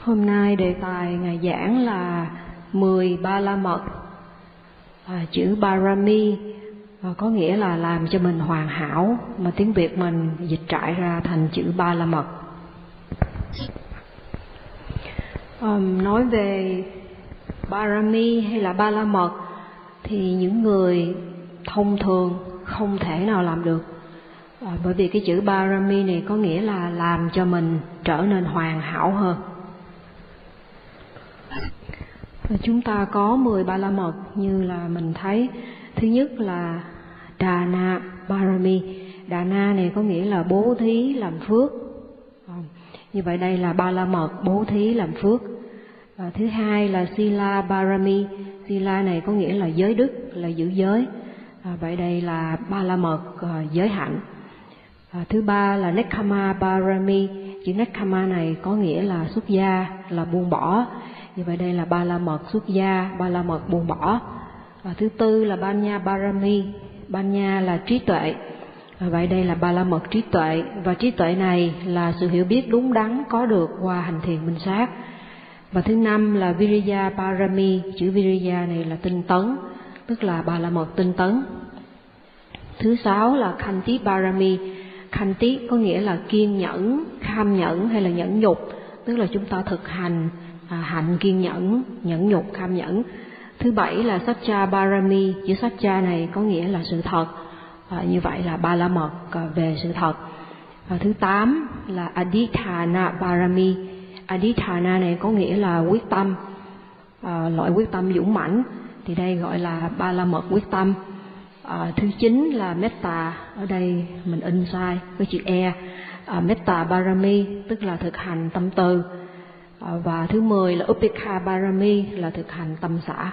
Hôm nay đề tài Ngài giảng là 10 ba la mật. Chữ Parami có nghĩa là làm cho mình hoàn hảo, mà tiếng Việt mình dịch trại ra thành chữ ba la mật. Nói về Parami hay là ba la mật thì những người thông thường không thể nào làm được. Bởi vì cái chữ Parami này có nghĩa là làm cho mình trở nên hoàn hảo hơn. Chúng ta có 10 ba la mật như là mình thấy. Thứ nhất là Dana Parami. Dana này có nghĩa là bố thí làm phước. Như vậy đây là ba la mật bố thí làm phước. Thứ hai là Sila Parami. Sila này có nghĩa là giới đức, là giữ giới. Vậy đây là ba la mật giới hạnh. Thứ ba là Nekkhamma Parami. Chữ Nekkhamma này có nghĩa là xuất gia, là buông bỏ. Như vậy đây là ba la mật xuất gia, ba la mật buông bỏ. Thứ tư là Panya Parami. Panya là trí tuệ. Vậy đây là ba la mật trí tuệ. Và trí tuệ này là sự hiểu biết đúng đắn có được qua hành thiền minh sát. Và thứ năm là Viriya Parami. Chữ Viriya này là tinh tấn, tức là ba la mật tinh tấn. Thứ sáu là Khanti Parami. Khanti có nghĩa là kiên nhẫn, kham nhẫn hay là nhẫn nhục, tức là chúng ta thực hành hạnh kiên nhẫn, nhẫn nhục, kham nhẫn. Thứ bảy là Satcha Parami. Chữ Satcha này có nghĩa là sự thật. Như vậy là ba la mật về sự thật. Thứ tám là Adhithana Parami. Adhithana này có nghĩa là quyết tâm, loại quyết tâm dũng mãnh, thì đây gọi là ba la mật quyết tâm. Thứ chín là Metta. Ở đây mình in sai với chữ E. Metta Parami tức là thực hành tâm từ. Và thứ 10 là Upekha Parami, là thực hành tâm xả.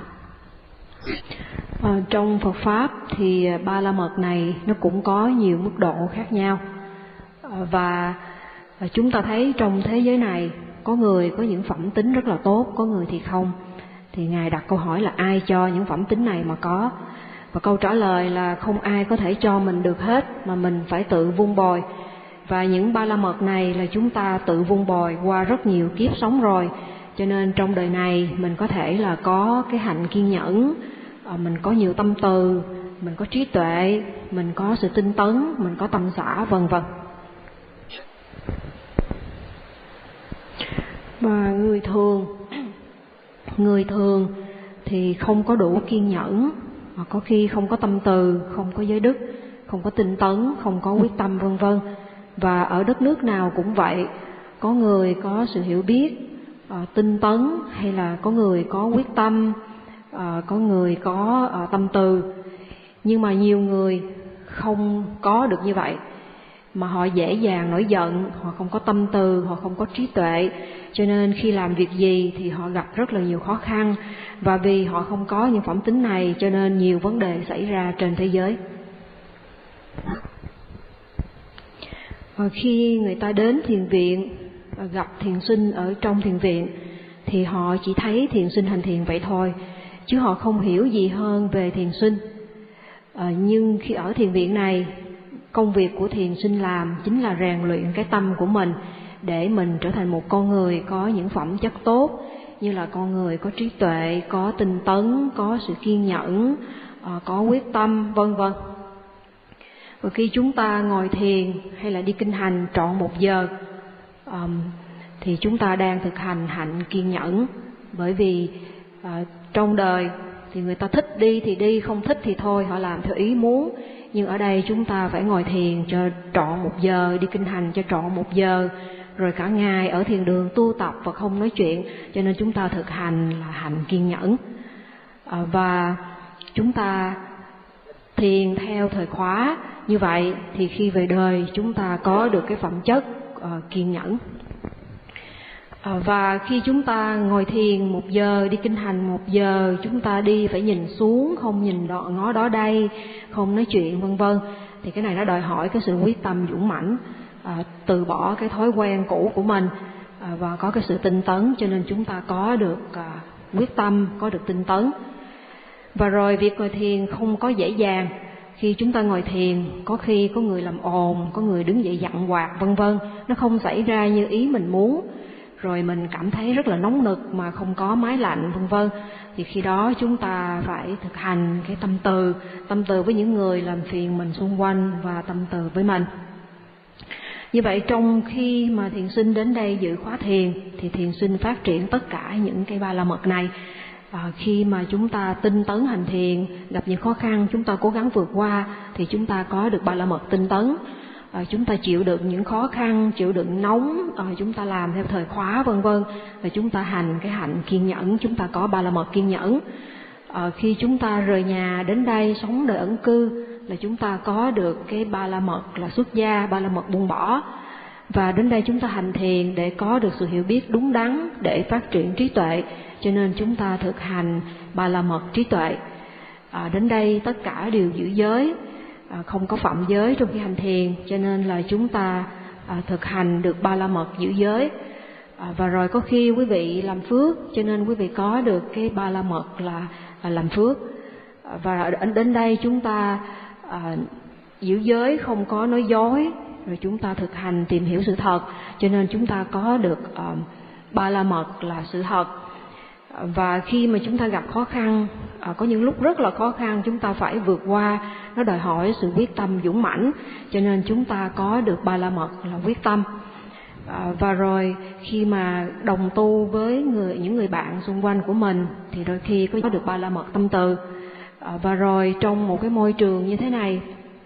Trong Phật Pháp thì ba la mật này nó cũng có nhiều mức độ khác nhau. Và chúng ta thấy trong thế giới này có người có những phẩm tính rất là tốt, có người thì không. Thì Ngài đặt câu hỏi là ai cho những phẩm tính này mà có. Và câu trả lời là không ai có thể cho mình được hết, mà mình phải tự vun bồi. Và những ba la mật này là chúng ta tự vun bồi qua rất nhiều kiếp sống rồi. Cho nên trong đời này mình có thể là có cái hạnh kiên nhẫn, mình có nhiều tâm từ, mình có trí tuệ, mình có sự tinh tấn, mình có tâm xả, vân vân. Và người thường thì không có đủ kiên nhẫn, hoặc có khi không có tâm từ, không có giới đức, không có tinh tấn, không có quyết tâm, vân vân. Và ở đất nước nào cũng vậy, có người có sự hiểu biết, tinh tấn, hay là có người có quyết tâm, có người có tâm từ. Nhưng mà nhiều người không có được như vậy, mà họ dễ dàng nổi giận, họ không có tâm từ, họ không có trí tuệ. Cho nên khi làm việc gì thì họ gặp rất là nhiều khó khăn. Và vì họ không có những phẩm tính này cho nên nhiều vấn đề xảy ra trên thế giới. Khi người ta đến thiền viện, gặp thiền sinh ở trong thiền viện, thì họ chỉ thấy thiền sinh hành thiền vậy thôi, chứ họ không hiểu gì hơn về thiền sinh. Nhưng khi ở thiền viện này, công việc của thiền sinh làm chính là rèn luyện cái tâm của mình, để mình trở thành một con người có những phẩm chất tốt, như là con người có trí tuệ, có tinh tấn, có sự kiên nhẫn, có quyết tâm, vân vân. Và khi chúng ta ngồi thiền hay là đi kinh hành trọn 1 giờ, thì chúng ta đang thực hành hạnh kiên nhẫn. Bởi vì trong đời thì người ta thích đi thì đi, không thích thì thôi, họ làm theo ý muốn. Nhưng ở đây chúng ta phải ngồi thiền cho trọn 1 giờ, đi kinh hành cho trọn 1 giờ, rồi cả ngày ở thiền đường tu tập và không nói chuyện. Cho nên chúng ta thực hành là hạnh kiên nhẫn. Và chúng ta thiền theo thời khóa. Như vậy thì khi về đời chúng ta có được cái phẩm chất kiên nhẫn. Và khi chúng ta ngồi thiền 1 giờ, đi kinh hành 1 giờ, chúng ta đi phải nhìn xuống, không nhìn ngó đó đây, không nói chuyện, vân vân. Thì cái này nó đòi hỏi cái sự quyết tâm dũng mãnh, từ bỏ cái thói quen cũ của mình, và có cái sự tinh tấn. Cho nên chúng ta có được quyết tâm, có được tinh tấn. Và rồi việc ngồi thiền không có dễ dàng. Khi chúng ta ngồi thiền, có khi có người làm ồn, có người đứng dậy dặn quạt, vân vân. Nó không xảy ra như ý mình muốn. rồi mình cảm thấy rất là nóng nực mà không có máy lạnh vân vân, thì khi đó chúng ta phải thực hành cái tâm từ với những người làm phiền mình xung quanh và tâm từ với mình. Như vậy trong khi mà thiền sinh đến đây dự khóa thiền thì thiền sinh phát triển tất cả những cái ba la mật này. Khi mà chúng ta tinh tấn hành thiền, gặp những khó khăn chúng ta cố gắng vượt qua thì chúng ta có được ba la mật tinh tấn. Chúng ta chịu đựng những khó khăn, chịu đựng nóng, chúng ta làm theo thời khóa vân vân, rồi chúng ta hành cái hạnh kiên nhẫn, chúng ta có ba la mật kiên nhẫn. Khi chúng ta rời nhà đến đây sống đời ẩn cư là chúng ta có được cái ba la mật là xuất gia, ba la mật buông bỏ. Và đến đây chúng ta hành thiền để có được sự hiểu biết đúng đắn để phát triển trí tuệ, cho nên chúng ta thực hành ba la mật trí tuệ. Đến đây tất cả đều giữ giới, không có phạm giới trong khi hành thiền, cho nên là chúng ta thực hành được ba la mật giữ giới. Và rồi có khi quý vị làm phước, cho nên quý vị có được cái ba la mật là làm phước. Và đến đây chúng ta giữ giới, không có nói dối, rồi chúng ta thực hành tìm hiểu sự thật, cho nên chúng ta có được ba la mật là sự thật. Và khi mà chúng ta gặp khó khăn, có những lúc rất là khó khăn chúng ta phải vượt qua, nó đòi hỏi sự quyết tâm dũng mãnh, cho nên chúng ta có được ba la mật là quyết tâm. Và rồi khi mà đồng tu với những người bạn xung quanh của mình thì đôi khi có được ba la mật tâm từ. Và rồi trong một cái môi trường như thế này,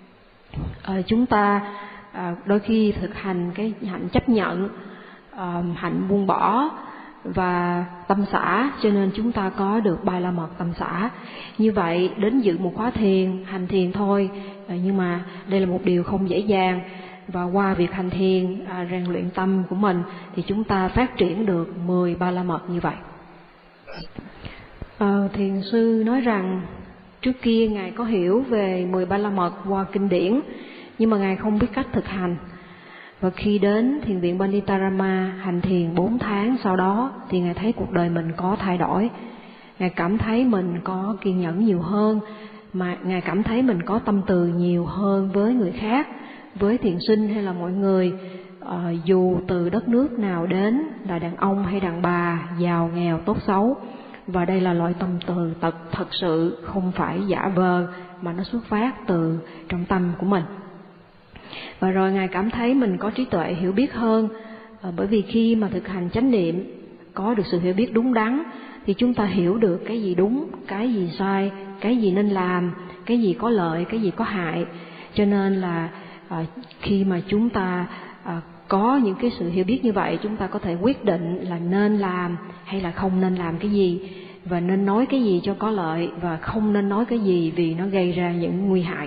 chúng ta đôi khi thực hành cái hạnh chấp nhận, hạnh buông bỏ và tâm xả, cho nên chúng ta có được ba la mật tâm xả. Như vậy đến dự một khóa thiền, hành thiền thôi, nhưng mà đây là một điều không dễ dàng. Và qua việc hành thiền, rèn luyện tâm của mình thì chúng ta phát triển được 10 ba la mật như vậy. Thiền sư nói rằng trước kia Ngài có hiểu về 10 ba la mật qua kinh điển, nhưng mà Ngài không biết cách thực hành. Và khi đến thiền viện Panitarama hành thiền 4 tháng sau đó thì Ngài thấy cuộc đời mình có thay đổi. Ngài cảm thấy mình có kiên nhẫn nhiều hơn, mà Ngài cảm thấy mình có tâm từ nhiều hơn với người khác, với thiền sinh hay là mọi người, dù từ đất nước nào đến, là đàn ông hay đàn bà, giàu nghèo tốt xấu. Và đây là loại tâm từ thật sự, không phải giả vờ, mà nó xuất phát từ trong tâm của mình. Và rồi Ngài cảm thấy mình có trí tuệ hiểu biết hơn, bởi vì khi mà thực hành chánh niệm, có được sự hiểu biết đúng đắn, thì chúng ta hiểu được cái gì đúng, cái gì sai, cái gì nên làm, cái gì có lợi, cái gì có hại. Cho nên là khi mà chúng ta có những cái sự hiểu biết như vậy, chúng ta có thể quyết định là nên làm hay là không nên làm cái gì, và nên nói cái gì cho có lợi, và không nên nói cái gì vì nó gây ra những nguy hại.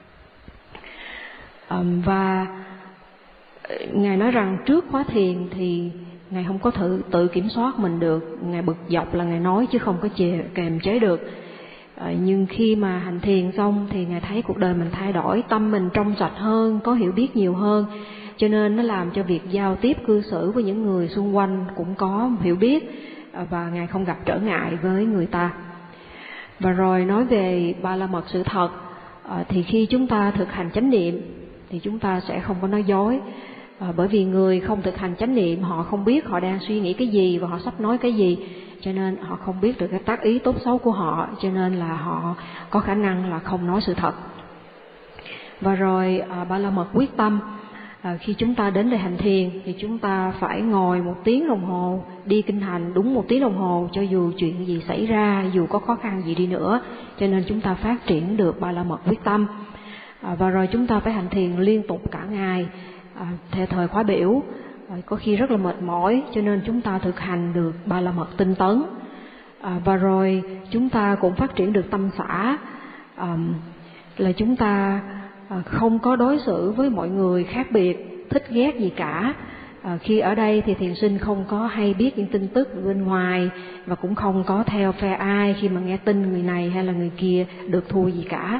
Và Ngài nói rằng trước khóa thiền thì Ngài không có tự kiểm soát mình được, Ngài bực dọc là Ngài nói chứ không có kềm chế được. Nhưng khi mà hành thiền xong thì Ngài thấy cuộc đời mình thay đổi, tâm mình trong sạch hơn, có hiểu biết nhiều hơn, cho nên nó làm cho việc giao tiếp cư xử với những người xung quanh cũng có hiểu biết, và Ngài không gặp trở ngại với người ta. Và rồi nói về ba la mật sự thật, thì khi chúng ta thực hành chánh niệm thì chúng ta sẽ không có nói dối, bởi vì người không thực hành chánh niệm họ không biết họ đang suy nghĩ cái gì và họ sắp nói cái gì, cho nên họ không biết được cái tác ý tốt xấu của họ, cho nên là họ có khả năng là không nói sự thật. Và rồi ba la mật quyết tâm, khi chúng ta đến đây hành thiền thì chúng ta phải ngồi 1 tiếng đồng hồ, đi kinh hành đúng 1 tiếng đồng hồ, cho dù chuyện gì xảy ra, dù có khó khăn gì đi nữa, cho nên chúng ta phát triển được ba la mật quyết tâm. Và rồi chúng ta phải hành thiền liên tục cả ngày, theo thời khóa biểu, có khi rất là mệt mỏi, cho nên chúng ta thực hành được ba la mật tinh tấn. Và rồi chúng ta cũng phát triển được tâm xả, là chúng ta không có đối xử với mọi người khác biệt, thích ghét gì cả. Khi ở đây thì thiền sinh không có hay biết những tin tức bên ngoài, và cũng không có theo phe ai khi mà nghe tin người này hay là người kia được thua gì cả.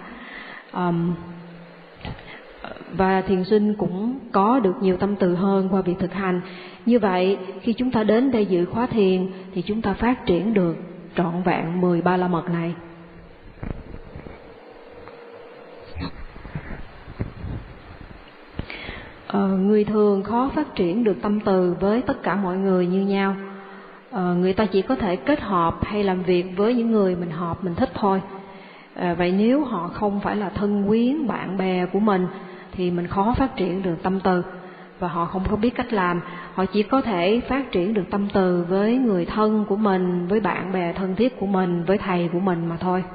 Và thiền sinh cũng có được nhiều tâm từ hơn qua việc thực hành. Như vậy khi chúng ta đến đây dự khóa thiền thì chúng ta phát triển được trọn vẹn 10 ba la mật này. Người thường khó phát triển được tâm từ với tất cả mọi người như nhau. Người ta chỉ có thể kết hợp hay làm việc với những người mình hợp, mình thích thôi. Vậy nếu họ không phải là thân quyến, bạn bè của mình thì mình khó phát triển được tâm từ, và họ không có biết cách làm. Họ chỉ có thể phát triển được tâm từ với người thân của mình, với bạn bè thân thiết của mình, với thầy của mình mà thôi.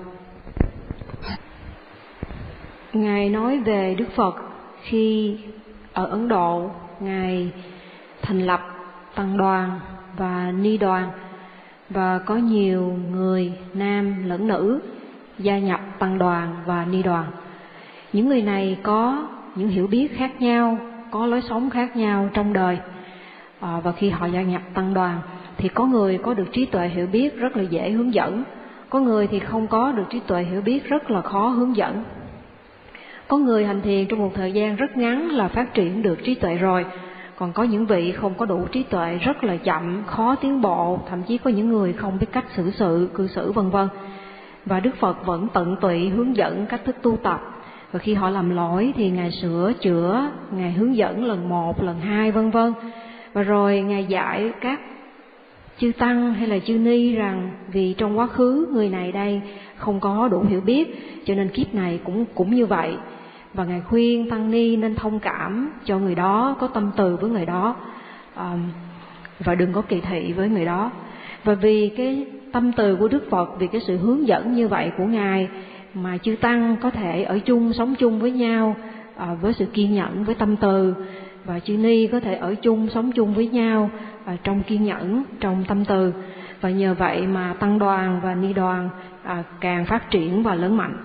Ngài nói về Đức Phật khi ở Ấn Độ, Ngài thành lập tăng đoàn và ni đoàn, và có nhiều người nam lẫn nữ gia nhập tăng đoàn và ni đoàn. Những người này có những hiểu biết khác nhau, có lối sống khác nhau trong đời. Và khi họ gia nhập tăng đoàn thì có người có được trí tuệ hiểu biết rất là dễ hướng dẫn, có người thì không có được trí tuệ hiểu biết, rất là khó hướng dẫn. Có người hành thiền trong một thời gian rất ngắn là phát triển được trí tuệ rồi, còn có những vị không có đủ trí tuệ, rất là chậm, khó tiến bộ, thậm chí có những người không biết cách xử sự, cư xử vân vân. Và Đức Phật vẫn tận tụy hướng dẫn cách thức tu tập. Và khi họ làm lỗi thì Ngài sửa chữa, Ngài hướng dẫn lần 1, lần 2 vân vân. Và rồi Ngài dạy các chư tăng hay là chư ni rằng vì trong quá khứ người này đây không có đủ hiểu biết, cho nên kiếp này cũng như vậy. Và Ngài khuyên tăng ni nên thông cảm cho người đó, có tâm từ với người đó, và đừng có kỳ thị với người đó. Và vì cái tâm từ của Đức Phật, vì cái sự hướng dẫn như vậy của Ngài mà chư tăng có thể ở chung, sống chung với nhau với sự kiên nhẫn, với tâm từ, và chư ni có thể ở chung, sống chung với nhau trong kiên nhẫn, trong tâm từ. Và nhờ vậy mà tăng đoàn và ni đoàn càng phát triển và lớn mạnh.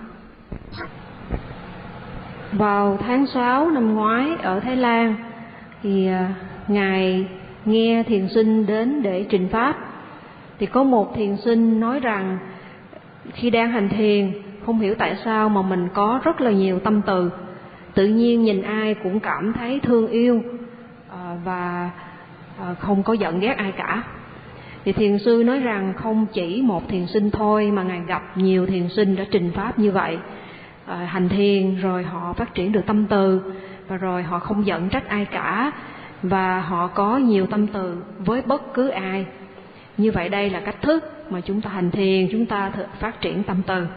Vào tháng 6 năm ngoái ở Thái Lan thì Ngài nghe thiền sinh đến để trình pháp. Thì có một thiền sinh nói rằng khi đang hành thiền, không hiểu tại sao mà mình có rất là nhiều tâm từ, tự nhiên nhìn ai cũng cảm thấy thương yêu và không có giận ghét ai cả. Thì thiền sư nói rằng không chỉ một thiền sinh thôi mà Ngài gặp nhiều thiền sinh đã trình pháp như vậy, hành thiền rồi họ phát triển được tâm từ, và rồi họ không giận trách ai cả, và họ có nhiều tâm từ với bất cứ ai. Như vậy đây là cách thức mà chúng ta hành thiền, chúng ta phát triển tâm từ.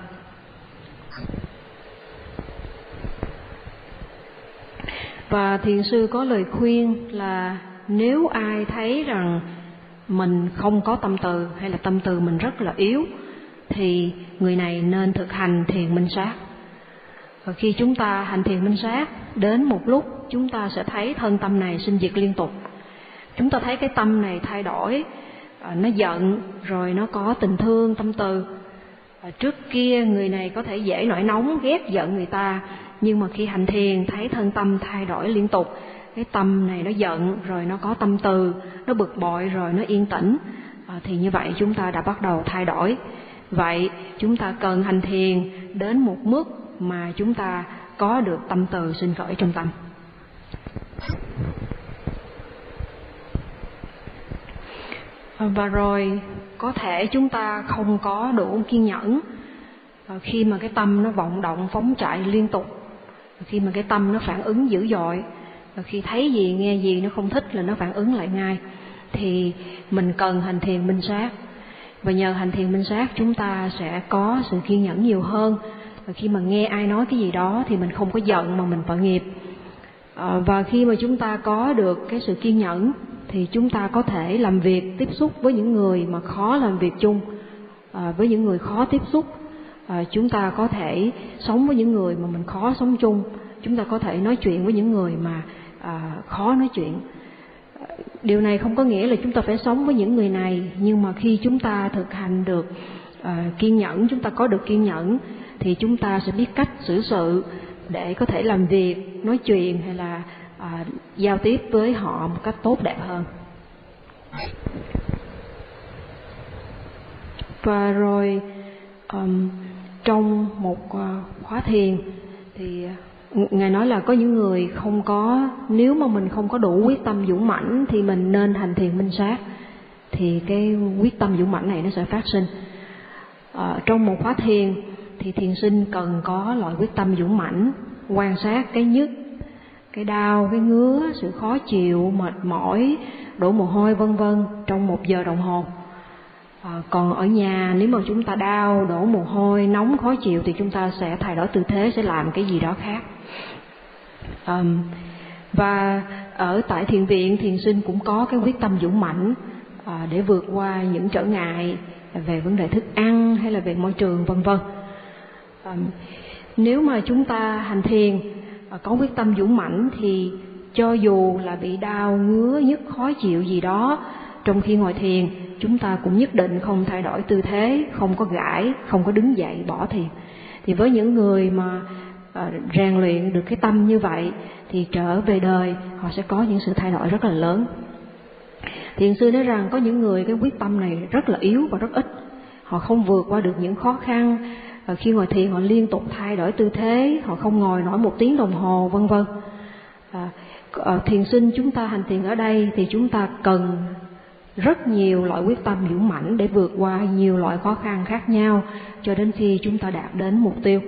Và thiền sư có lời khuyên là nếu ai thấy rằng mình không có tâm từ hay là tâm từ mình rất là yếu thì người này nên thực hành thiền minh sát. Và khi chúng ta hành thiền minh sát, đến một lúc chúng ta sẽ thấy thân tâm này sinh diệt liên tục. Chúng ta thấy cái tâm này thay đổi, nó giận rồi nó có tình thương, tâm từ. Trước kia người này có thể dễ nổi nóng, ghét giận người ta, nhưng mà khi hành thiền thấy thân tâm thay đổi liên tục. Cái tâm này nó giận rồi nó có tâm từ, nó bực bội rồi nó yên tĩnh, thì như vậy chúng ta đã bắt đầu thay đổi. Vậy chúng ta cần hành thiền đến một mức mà chúng ta có được tâm từ sinh khởi trong tâm. Và rồi có thể chúng ta không có đủ kiên nhẫn khi mà cái tâm nó vọng động phóng chạy liên tục, khi mà cái tâm nó phản ứng dữ dội, khi thấy gì nghe gì nó không thích là nó phản ứng lại ngay, thì mình cần hành thiền minh sát. Và nhờ hành thiền minh sát chúng ta sẽ có sự kiên nhẫn nhiều hơn. Và khi mà nghe ai nói cái gì đó thì mình không có giận mà mình tội nghiệp. Và khi mà chúng ta có được cái sự kiên nhẫn thì chúng ta có thể làm việc, tiếp xúc với những người mà khó làm việc chung, với những người khó tiếp xúc. Chúng ta có thể sống với những người mà mình khó sống chung. Chúng ta có thể nói chuyện với những người mà khó nói chuyện. Điều này không có nghĩa là chúng ta phải sống với những người này, nhưng mà khi chúng ta thực hành được kiên nhẫn, chúng ta có được kiên nhẫn thì chúng ta sẽ biết cách xử sự để có thể làm việc, nói chuyện hay là giao tiếp với họ một cách tốt đẹp hơn. Và rồi trong một khóa thiền thì Ngài nói là có những người không có, nếu mà mình không có đủ quyết tâm dũng mãnh thì mình nên hành thiền minh sát, thì cái quyết tâm dũng mãnh này nó sẽ phát sinh. Trong một khóa thiền thì thiền sinh cần có loại quyết tâm dũng mãnh, quan sát cái nhất, cái đau, cái ngứa, sự khó chịu, mệt mỏi, đổ mồ hôi vân vân trong 1 giờ đồng hồ. Còn ở nhà nếu mà chúng ta đau, đổ mồ hôi, nóng, khó chịu thì chúng ta sẽ thay đổi tư thế, sẽ làm cái gì đó khác. Và ở tại thiền viện, thiền sinh cũng có cái quyết tâm dũng mãnh để vượt qua những trở ngại về vấn đề thức ăn hay là về môi trường vân vân. Nếu mà chúng ta hành thiền có quyết tâm dũng mãnh thì cho dù là bị đau, ngứa, nhức, khó chịu gì đó trong khi ngồi thiền, chúng ta cũng nhất định không thay đổi tư thế, không có gãi, không có đứng dậy bỏ thiền. Thì với những người mà rèn luyện được cái tâm như vậy thì trở về đời họ sẽ có những sự thay đổi rất là lớn. Thiền sư nói rằng có những người cái quyết tâm này rất là yếu và rất ít, họ không vượt qua được những khó khăn. Khi ngồi thiền họ liên tục thay đổi tư thế, họ không ngồi nổi 1 tiếng đồng hồ vân vân. Thiền sinh chúng ta hành thiền ở đây thì chúng ta cần rất nhiều loại quyết tâm dũng mãnh để vượt qua nhiều loại khó khăn khác nhau cho đến khi chúng ta đạt đến mục tiêu.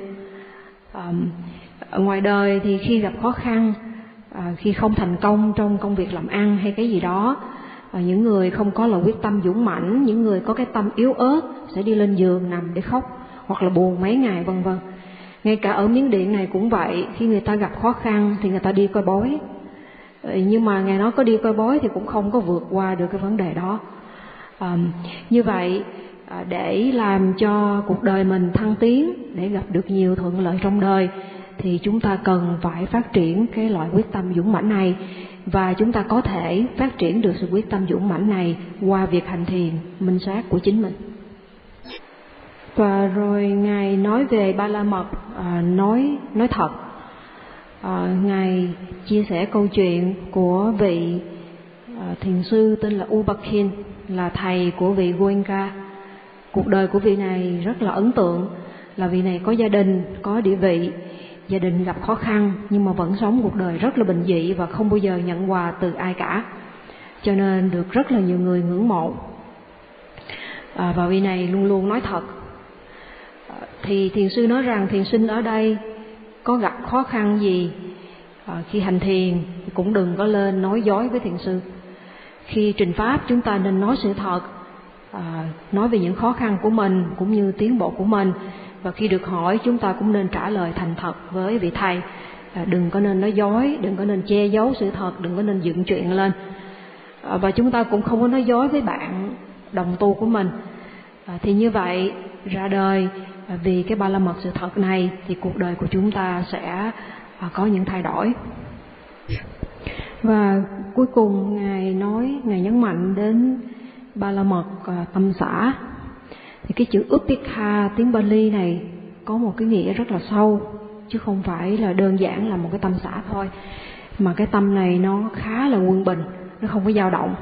Ở ngoài đời thì khi gặp khó khăn, khi không thành công trong công việc làm ăn hay cái gì đó, những người không có loại quyết tâm dũng mãnh, những người có cái tâm yếu ớt sẽ đi lên giường nằm để khóc hoặc là buồn mấy ngày vân vân. Ngay cả ở Miến Điện này cũng vậy, khi người ta gặp khó khăn thì người ta đi coi bói. Nhưng mà Ngài nói có đi coi bói thì cũng không có vượt qua được cái vấn đề đó. Như vậy, để làm cho cuộc đời mình thăng tiến, để gặp được nhiều thuận lợi trong đời, thì chúng ta cần phải phát triển cái loại quyết tâm dũng mãnh này. Và chúng ta có thể phát triển được sự quyết tâm dũng mãnh này qua việc hành thiền, minh sát của chính mình. Và rồi Ngài nói về Ba La Mật, nói thật. Ngài chia sẻ câu chuyện của vị thiền sư tên là U Bakin, là thầy của vị Goenka. Cuộc đời của vị này rất là ấn tượng, là vị này có gia đình, có địa vị, gia đình gặp khó khăn nhưng mà vẫn sống cuộc đời rất là bình dị và không bao giờ nhận quà từ ai cả, cho nên được rất là nhiều người ngưỡng mộ. Và vị này luôn luôn nói thật. Thì thiền sư nói rằng thiền sinh ở đây có gặp khó khăn gì, khi hành thiền cũng đừng có lên nói dối với thiền sư. Khi trình pháp chúng ta nên nói sự thật, nói về những khó khăn của mình cũng như tiến bộ của mình. Và khi được hỏi chúng ta cũng nên trả lời thành thật với vị thầy, đừng có nên nói dối, đừng có nên che giấu sự thật, đừng có nên dựng chuyện lên. Và chúng ta cũng không có nói dối với bạn đồng tu của mình. Thì như vậy ra đời, vì cái Ba La Mật sự thật này thì cuộc đời của chúng ta sẽ có những thay đổi. Và cuối cùng Ngài nhấn mạnh đến Ba La Mật tâm xả. Thì cái chữ Upekha tiếng Bali này có một cái nghĩa rất là sâu, chứ không phải là đơn giản là một cái tâm xả thôi, mà cái tâm này nó khá là quân bình, nó không có dao động.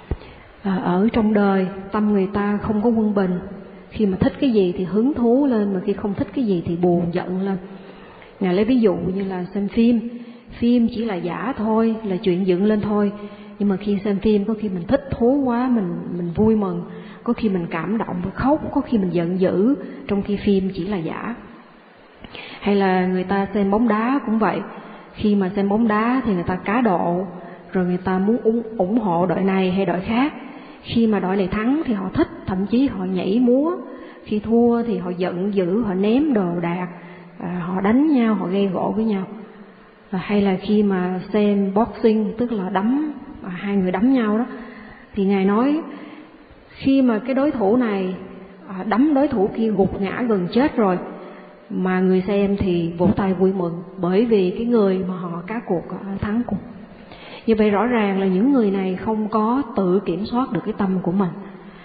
Ở trong đời tâm người ta không có quân bình, khi mà thích cái gì thì hứng thú lên, mà khi không thích cái gì thì buồn giận lên. Ngài lấy ví dụ như là xem phim chỉ là giả thôi, là chuyện dựng lên thôi, nhưng mà khi xem phim có khi mình thích thú quá, mình vui mừng, có khi mình cảm động và khóc, có khi mình giận dữ, trong khi phim chỉ là giả. Hay là người ta xem bóng đá cũng vậy, khi mà xem bóng đá thì người ta cá độ, rồi người ta muốn ủng hộ đội này hay đội khác. Khi mà đội này thắng thì họ thích, thậm chí họ nhảy múa. Khi thua thì họ giận dữ, họ ném đồ đạc, họ đánh nhau, họ gây gổ với nhau. Hay là khi mà xem boxing, tức là đấm, hai người đấm nhau đó, thì Ngài nói khi mà cái đối thủ này đấm đối thủ kia gục ngã gần chết rồi, mà người xem thì vỗ tay vui mừng, bởi vì cái người mà họ cá cuộc thắng cùng. Như vậy rõ ràng là những người này không có tự kiểm soát được cái tâm của mình.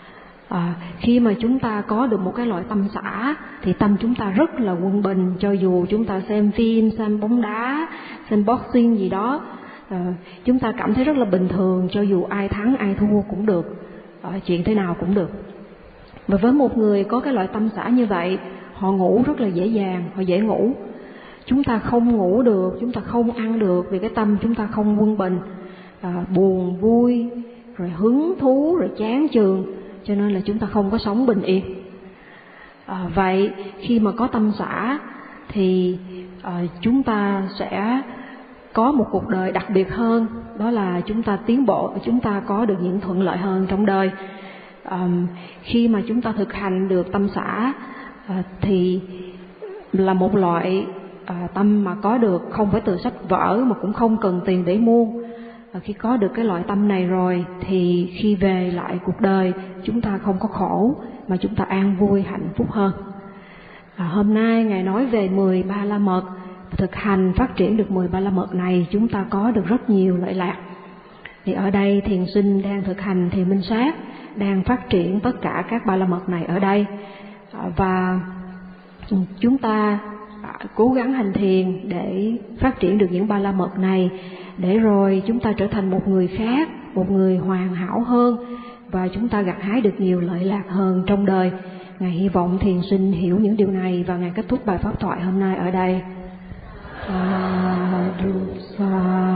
Khi mà chúng ta có được một cái loại tâm xả thì tâm chúng ta rất là quân bình, cho dù chúng ta xem phim, xem bóng đá, xem boxing gì đó, chúng ta cảm thấy rất là bình thường, cho dù ai thắng ai thua cũng được, chuyện thế nào cũng được. Và với một người có cái loại tâm xả như vậy, họ ngủ rất là dễ dàng, họ dễ ngủ. Chúng ta không ngủ được, chúng ta không ăn được vì cái tâm chúng ta không quân bình, buồn vui, rồi hứng thú, rồi chán chường, cho nên là chúng ta không có sống bình yên. Vậy khi mà có tâm xả thì chúng ta sẽ có một cuộc đời đặc biệt hơn, đó là chúng ta tiến bộ, chúng ta có được những thuận lợi hơn trong đời. Khi mà chúng ta thực hành được tâm xả thì là một loại tâm mà có được không phải từ sách vở mà cũng không cần tiền để mua. Khi có được cái loại tâm này rồi thì khi về lại cuộc đời chúng ta không có khổ mà chúng ta an vui hạnh phúc hơn. Hôm nay Ngài nói về 10 ba la mật. Thực hành phát triển được 10 ba la mật này chúng ta có được rất nhiều lợi lạc. Thì ở đây thiền sinh đang thực hành thiền minh sát, đang phát triển tất cả các ba la mật này ở đây. Và chúng ta cố gắng hành thiền để phát triển được những ba la mật này, để rồi chúng ta trở thành một người khác, một người hoàn hảo hơn, và chúng ta gặt hái được nhiều lợi lạc hơn trong đời. Ngài hy vọng thiền sinh hiểu những điều này và Ngài kết thúc bài pháp thoại hôm nay ở đây. Sa